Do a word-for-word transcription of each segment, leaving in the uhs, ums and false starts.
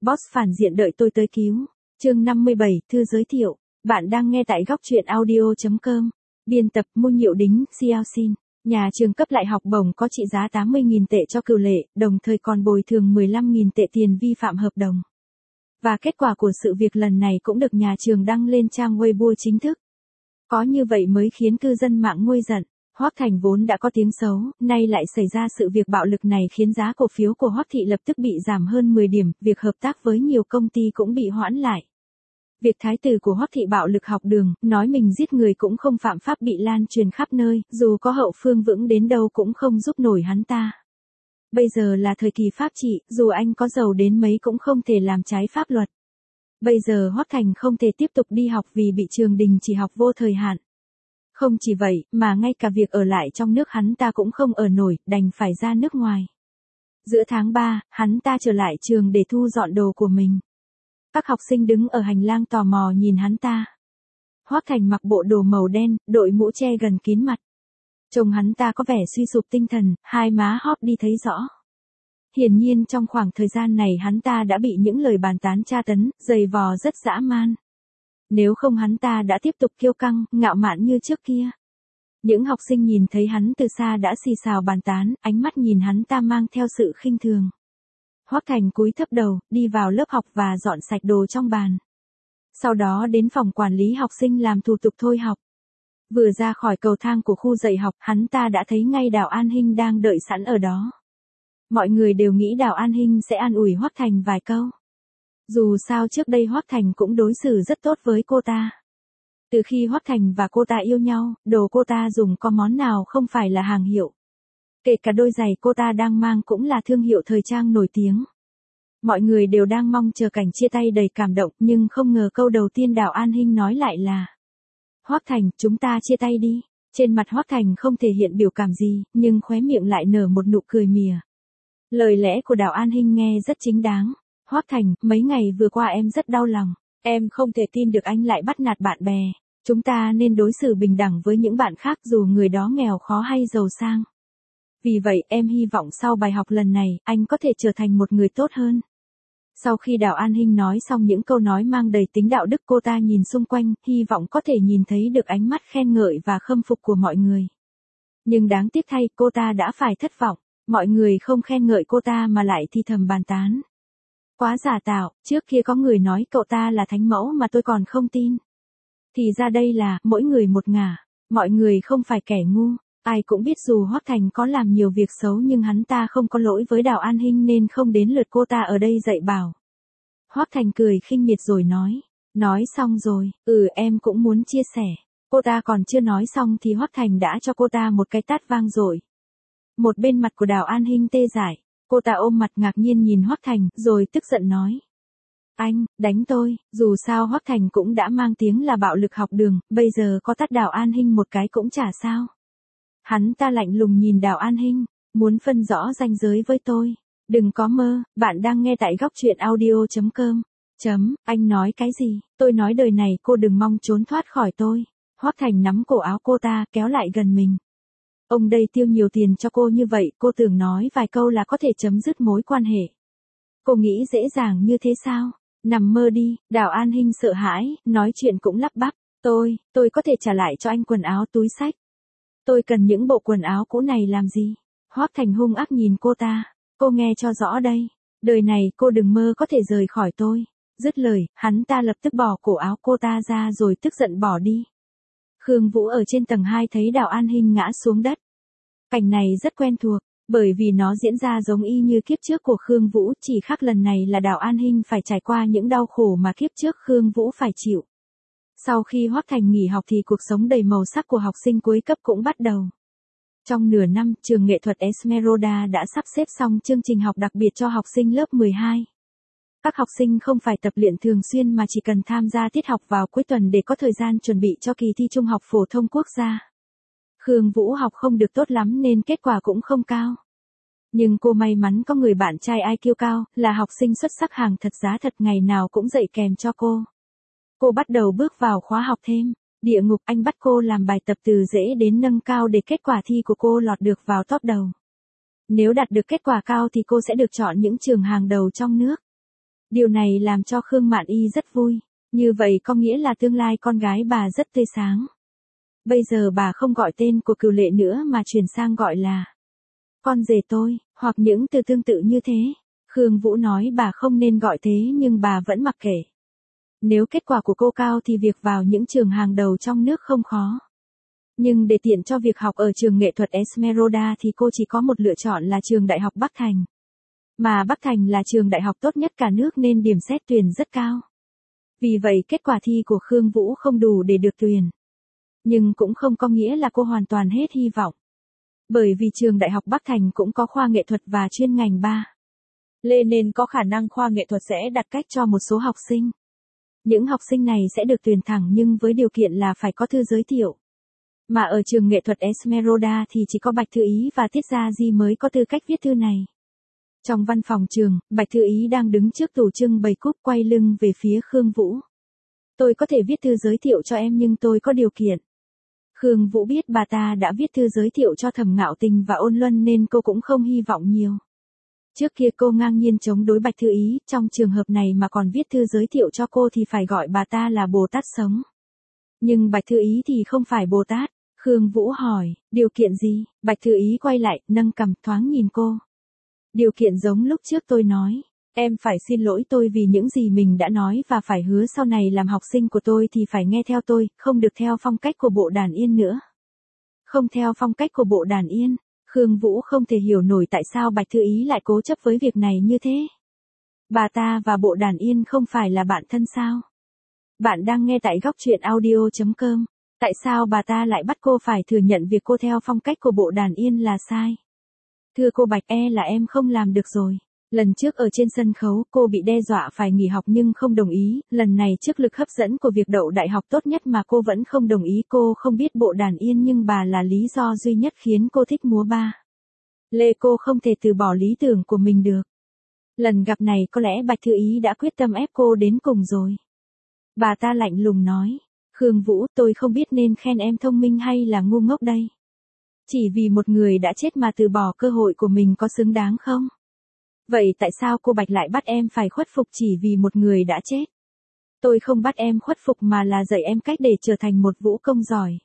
Boss phản diện đợi tôi tới cứu. Chương năm mươi bảy, thư giới thiệu. Bạn đang nghe tại góc truyện audio chấm com. Biên tập Mu Nhiệu Đính, Xiao Xin. Nhà trường cấp lại học bổng có trị giá tám mươi nghìn tệ cho Cửu Lệ, đồng thời còn bồi thường mười lăm nghìn tệ tiền vi phạm hợp đồng. Và kết quả của sự việc lần này cũng được nhà trường đăng lên trang Weibo chính thức. Có như vậy mới khiến cư dân mạng nguôi giận. Hoắc Thành vốn đã có tiếng xấu, nay lại xảy ra sự việc bạo lực này khiến giá cổ phiếu của Hoắc Thị lập tức bị giảm hơn mười điểm, việc hợp tác với nhiều công ty cũng bị hoãn lại. Việc thái tử của Hoắc Thị bạo lực học đường, nói mình giết người cũng không phạm pháp bị lan truyền khắp nơi, dù có hậu phương vững đến đâu cũng không giúp nổi hắn ta. Bây giờ là thời kỳ pháp trị, dù anh có giàu đến mấy cũng không thể làm trái pháp luật. Bây giờ Hoắc Thành không thể tiếp tục đi học vì bị trường đình chỉ học vô thời hạn. Không chỉ vậy, mà ngay cả việc ở lại trong nước hắn ta cũng không ở nổi, đành phải ra nước ngoài. Giữa tháng ba, hắn ta trở lại trường để thu dọn đồ của mình. Các học sinh đứng ở hành lang tò mò nhìn hắn ta. Hoắc Thành mặc bộ đồ màu đen, đội mũ che gần kín mặt. Trông hắn ta có vẻ suy sụp tinh thần, hai má hóp đi thấy rõ. Hiển nhiên trong khoảng thời gian này hắn ta đã bị những lời bàn tán tra tấn, giày vò rất dã man. Nếu không hắn ta đã tiếp tục kiêu căng, ngạo mạn như trước kia. Những học sinh nhìn thấy hắn từ xa đã xì xào bàn tán, ánh mắt nhìn hắn ta mang theo sự khinh thường. Hoắc Thành cúi thấp đầu, đi vào lớp học và dọn sạch đồ trong bàn. Sau đó đến phòng quản lý học sinh làm thủ tục thôi học. Vừa ra khỏi cầu thang của khu dạy học, hắn ta đã thấy ngay Đào An Hinh đang đợi sẵn ở đó. Mọi người đều nghĩ Đào An Hinh sẽ an ủi Hoắc Thành vài câu. Dù sao trước đây Hoắc Thành cũng đối xử rất tốt với cô ta. Từ khi Hoắc Thành và cô ta yêu nhau, đồ cô ta dùng có món nào không phải là hàng hiệu. Kể cả đôi giày cô ta đang mang cũng là thương hiệu thời trang nổi tiếng. Mọi người đều đang mong chờ cảnh chia tay đầy cảm động, nhưng không ngờ câu đầu tiên Đào An Hinh nói lại là: Hoắc Thành, chúng ta chia tay đi. Trên mặt Hoắc Thành không thể hiện biểu cảm gì, nhưng khóe miệng lại nở một nụ cười mỉa. Lời lẽ của Đào An Hinh nghe rất chính đáng. Hoắc Thành, mấy ngày vừa qua em rất đau lòng. Em không thể tin được anh lại bắt nạt bạn bè. Chúng ta nên đối xử bình đẳng với những bạn khác dù người đó nghèo khó hay giàu sang. Vì vậy em hy vọng sau bài học lần này, anh có thể trở thành một người tốt hơn. Sau khi Đào An Hinh nói xong những câu nói mang đầy tính đạo đức, cô ta nhìn xung quanh, hy vọng có thể nhìn thấy được ánh mắt khen ngợi và khâm phục của mọi người. Nhưng đáng tiếc thay, cô ta đã phải thất vọng. Mọi người không khen ngợi cô ta mà lại thì thầm bàn tán. Quá giả tạo, trước kia có người nói cậu ta là thánh mẫu mà tôi còn không tin. Thì ra đây là, mỗi người một ngả, mọi người không phải kẻ ngu. Ai cũng biết dù Hoắc Thành có làm nhiều việc xấu nhưng hắn ta không có lỗi với Đào An Hinh nên không đến lượt cô ta ở đây dạy bảo. Hoắc Thành cười khinh miệt rồi nói. Nói xong rồi, ừ em cũng muốn chia sẻ. Cô ta còn chưa nói xong thì Hoắc Thành đã cho cô ta một cái tát vang dội. Một bên mặt của Đào An Hinh tê dại. Cô ta ôm mặt ngạc nhiên nhìn Hoắc Thành, rồi tức giận nói. Anh, đánh tôi, dù sao Hoắc Thành cũng đã mang tiếng là bạo lực học đường, bây giờ có tát Đào An Hinh một cái cũng chả sao. Hắn ta lạnh lùng nhìn Đào An Hinh, muốn phân rõ ranh giới với tôi. Đừng có mơ, bạn đang nghe tại góc truyện audio chấm com. Chấm, anh nói cái gì, tôi nói đời này cô đừng mong trốn thoát khỏi tôi. Hoắc Thành nắm cổ áo cô ta, kéo lại gần mình. Ông đây tiêu nhiều tiền cho cô như vậy, cô tưởng nói vài câu là có thể chấm dứt mối quan hệ. Cô nghĩ dễ dàng như thế sao? Nằm mơ đi. Đào An Hinh sợ hãi, nói chuyện cũng lắp bắp. Tôi, tôi có thể trả lại cho anh quần áo túi xách. Tôi cần những bộ quần áo cũ này làm gì? Hoắc Thành hung ác nhìn cô ta. Cô nghe cho rõ đây. Đời này cô đừng mơ có thể rời khỏi tôi. Dứt lời, hắn ta lập tức bỏ cổ áo cô ta ra rồi tức giận bỏ đi. Khương Vũ ở trên tầng hai thấy Đào An Hinh ngã xuống đất. Cảnh này rất quen thuộc, bởi vì nó diễn ra giống y như kiếp trước của Khương Vũ, chỉ khác lần này là Đào An Hinh phải trải qua những đau khổ mà kiếp trước Khương Vũ phải chịu. Sau khi Hoắc Thành nghỉ học thì cuộc sống đầy màu sắc của học sinh cuối cấp cũng bắt đầu. Trong nửa năm, trường nghệ thuật Esmeralda đã sắp xếp xong chương trình học đặc biệt cho học sinh lớp mười hai. Các học sinh không phải tập luyện thường xuyên mà chỉ cần tham gia tiết học vào cuối tuần để có thời gian chuẩn bị cho kỳ thi Trung học phổ thông quốc gia. Khương Vũ học không được tốt lắm nên kết quả cũng không cao. Nhưng cô may mắn có người bạn trai i kiu cao, là học sinh xuất sắc hàng thật giá thật, ngày nào cũng dạy kèm cho cô. Cô bắt đầu bước vào khóa học thêm. Địa ngục, anh bắt cô làm bài tập từ dễ đến nâng cao để kết quả thi của cô lọt được vào top đầu. Nếu đạt được kết quả cao thì cô sẽ được chọn những trường hàng đầu trong nước. Điều này làm cho Khương Mạn Y rất vui. Như vậy có nghĩa là tương lai con gái bà rất tươi sáng. Bây giờ bà không gọi tên của Cửu Lệ nữa mà chuyển sang gọi là con rể tôi, hoặc những từ tương tự như thế. Khương Vũ nói bà không nên gọi thế nhưng bà vẫn mặc kệ. Nếu kết quả của cô cao thì việc vào những trường hàng đầu trong nước không khó. Nhưng để tiện cho việc học ở trường nghệ thuật Esmeralda thì cô chỉ có một lựa chọn là trường Đại học Bắc Thành. Mà Bắc Thành là trường đại học tốt nhất cả nước nên điểm xét tuyển rất cao. Vì vậy kết quả thi của Khương Vũ không đủ để được tuyển. Nhưng cũng không có nghĩa là cô hoàn toàn hết hy vọng. Bởi vì trường Đại học Bắc Thành cũng có khoa nghệ thuật và chuyên ngành ba. Lê nên có khả năng khoa nghệ thuật sẽ đặt cách cho một số học sinh. Những học sinh này sẽ được tuyển thẳng nhưng với điều kiện là phải có thư giới thiệu. Mà ở trường nghệ thuật Esmeralda thì chỉ có Bạch Thư Ý và Tiết Gia Di mới có tư cách viết thư này. Trong văn phòng trường, Bạch Thư Ý đang đứng trước tủ trưng bày cúp quay lưng về phía Khương Vũ. Tôi có thể viết thư giới thiệu cho em nhưng tôi có điều kiện. Khương Vũ biết bà ta đã viết thư giới thiệu cho Thẩm Ngạo Tình và Ôn Luân nên cô cũng không hy vọng nhiều. Trước kia cô ngang nhiên chống đối Bạch Thư Ý, trong trường hợp này mà còn viết thư giới thiệu cho cô thì phải gọi bà ta là Bồ Tát sống. Nhưng Bạch Thư Ý thì không phải Bồ Tát. Khương Vũ hỏi, điều kiện gì? Bạch Thư Ý quay lại, nâng cằm thoáng nhìn cô. Điều kiện giống lúc trước tôi nói. Em phải xin lỗi tôi vì những gì mình đã nói và phải hứa sau này làm học sinh của tôi thì phải nghe theo tôi, không được theo phong cách của Bộ Đàn Yên nữa. Không theo phong cách của Bộ Đàn Yên. Khương Vũ không thể hiểu nổi tại sao Bạch Thư Ý lại cố chấp với việc này như thế. Bà ta và Bộ Đàn Yên không phải là bạn thân sao? Bạn đang nghe tại góc truyện audio chấm com. Tại sao bà ta lại bắt cô phải thừa nhận việc cô theo phong cách của Bộ Đàn Yên là sai? Thưa cô Bạch, e là em không làm được rồi. Lần trước ở trên sân khấu cô bị đe dọa phải nghỉ học nhưng không đồng ý, lần này trước lực hấp dẫn của việc đậu đại học tốt nhất mà cô vẫn không đồng ý. Cô không biết Bộ Đàn Yên nhưng bà là lý do duy nhất khiến cô thích múa ba. Lê cô không thể từ bỏ lý tưởng của mình được. Lần gặp này có lẽ Bạch Thư Ý đã quyết tâm ép cô đến cùng rồi. Bà ta lạnh lùng nói, Khương Vũ, tôi không biết nên khen em thông minh hay là ngu ngốc đây. Chỉ vì một người đã chết mà từ bỏ cơ hội của mình có xứng đáng không? Vậy tại sao cô Bạch lại bắt em phải khuất phục chỉ vì một người đã chết? Tôi không bắt em khuất phục mà là dạy em cách để trở thành một vũ công giỏi.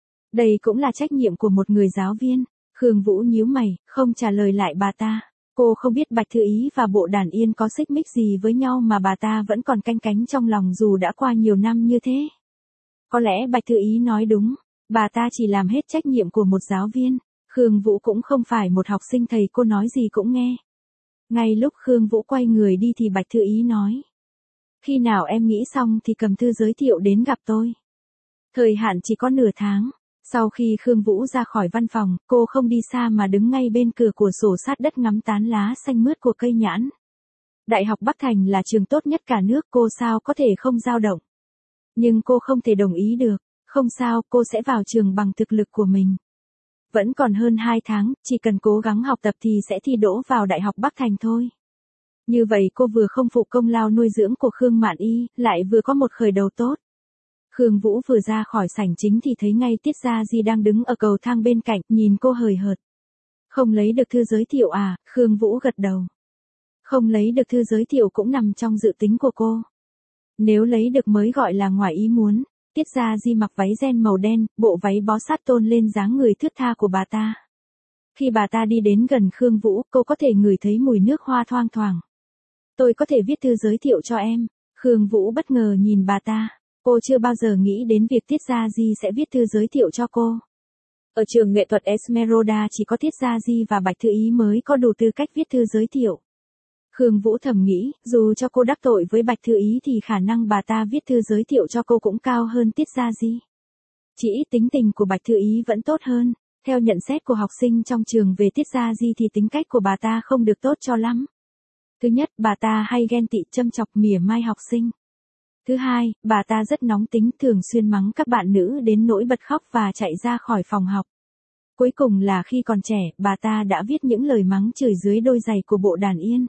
Đây cũng là trách nhiệm của một người giáo viên. Khương Vũ nhíu mày, không trả lời lại bà ta. Cô không biết Bạch Thư Ý và Bộ Đàn Yên có xích mích gì với nhau mà bà ta vẫn còn canh cánh trong lòng dù đã qua nhiều năm như thế. Có lẽ Bạch Thư Ý nói đúng, bà ta chỉ làm hết trách nhiệm của một giáo viên. Khương Vũ cũng không phải một học sinh thầy cô nói gì cũng nghe. Ngay lúc Khương Vũ quay người đi thì Bạch Thư Ý nói. Khi nào em nghĩ xong thì cầm thư giới thiệu đến gặp tôi. Thời hạn chỉ có nửa tháng. Sau khi Khương Vũ ra khỏi văn phòng, cô không đi xa mà đứng ngay bên cửa của sổ sát đất ngắm tán lá xanh mướt của cây nhãn. Đại học Bắc Thành là trường tốt nhất cả nước, cô sao có thể không dao động. Nhưng cô không thể đồng ý được. Không sao, cô sẽ vào trường bằng thực lực của mình. Vẫn còn hơn hai tháng, chỉ cần cố gắng học tập thì sẽ thi đỗ vào Đại học Bắc Thành thôi. Như vậy cô vừa không phụ công lao nuôi dưỡng của Khương Mạn Y, lại vừa có một khởi đầu tốt. Khương Vũ vừa ra khỏi sảnh chính thì thấy ngay Tiết Gia Di đang đứng ở cầu thang bên cạnh, nhìn cô hời hợt. Không lấy được thư giới thiệu à? Khương Vũ gật đầu. Không lấy được thư giới thiệu cũng nằm trong dự tính của cô. Nếu lấy được mới gọi là ngoài ý muốn. Tiết Gia Di mặc váy ren màu đen, bộ váy bó sát tôn lên dáng người thướt tha của bà ta. Khi bà ta đi đến gần Khương Vũ, cô có thể ngửi thấy mùi nước hoa thoang thoảng. Tôi có thể viết thư giới thiệu cho em. Khương Vũ bất ngờ nhìn bà ta. Cô chưa bao giờ nghĩ đến việc Tiết Gia Di sẽ viết thư giới thiệu cho cô. Ở trường nghệ thuật Esmeralda chỉ có Tiết Gia Di và Bạch Thư Ý mới có đủ tư cách viết thư giới thiệu. Khương Vũ thầm nghĩ, dù cho cô đắc tội với Bạch Thư Ý thì khả năng bà ta viết thư giới thiệu cho cô cũng cao hơn Tiết Gia Di. Chỉ ít tính tình của Bạch Thư Ý vẫn tốt hơn. Theo nhận xét của học sinh trong trường về Tiết Gia Di thì tính cách của bà ta không được tốt cho lắm. Thứ nhất, bà ta hay ghen tị châm chọc mỉa mai học sinh. Thứ hai, bà ta rất nóng tính, thường xuyên mắng các bạn nữ đến nỗi bật khóc và chạy ra khỏi phòng học. Cuối cùng là khi còn trẻ, bà ta đã viết những lời mắng chửi dưới đôi giày của Bộ Đàn Yên.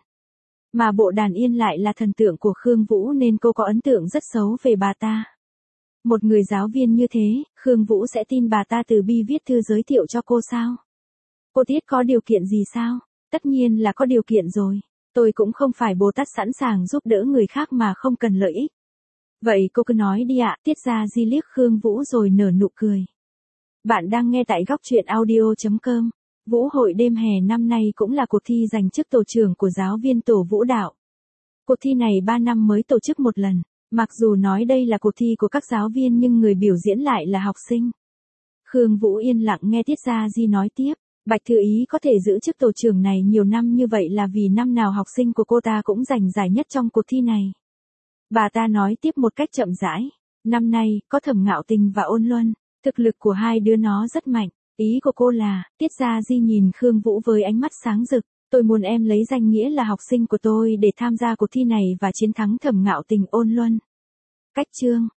Mà Bộ Đàn Yên lại là thần tượng của Khương Vũ nên cô có ấn tượng rất xấu về bà ta. Một người giáo viên như thế, Khương Vũ sẽ tin bà ta từ bi viết thư giới thiệu cho cô sao? Cô Tiết có điều kiện gì sao? Tất nhiên là có điều kiện rồi. Tôi cũng không phải Bồ Tát sẵn sàng giúp đỡ người khác mà không cần lợi ích. Vậy cô cứ nói đi ạ, Tiết Gia Di liếc Khương Vũ rồi nở nụ cười. Bạn đang nghe tại góc truyện audio.com. Vũ hội đêm hè năm nay cũng là cuộc thi giành chức tổ trưởng của giáo viên tổ vũ đạo. Cuộc thi này ba năm mới tổ chức một lần. Mặc dù nói đây là cuộc thi của các giáo viên nhưng người biểu diễn lại là học sinh. Khương Vũ yên lặng nghe Tiết Gia Di nói tiếp. Bạch Thư Ý có thể giữ chức tổ trưởng này nhiều năm như vậy là vì năm nào học sinh của cô ta cũng giành giải nhất trong cuộc thi này. Bà ta nói tiếp một cách chậm rãi. Năm nay, có Thẩm Ngạo Tình và Ôn Luân. Thực lực của hai đứa nó rất mạnh. Ý của cô là, Tiết Gia Di nhìn Khương Vũ với ánh mắt sáng rực. Tôi muốn em lấy danh nghĩa là học sinh của tôi để tham gia cuộc thi này và chiến thắng Thẩm Ngạo Tình, Ôn Luân. Cách chương.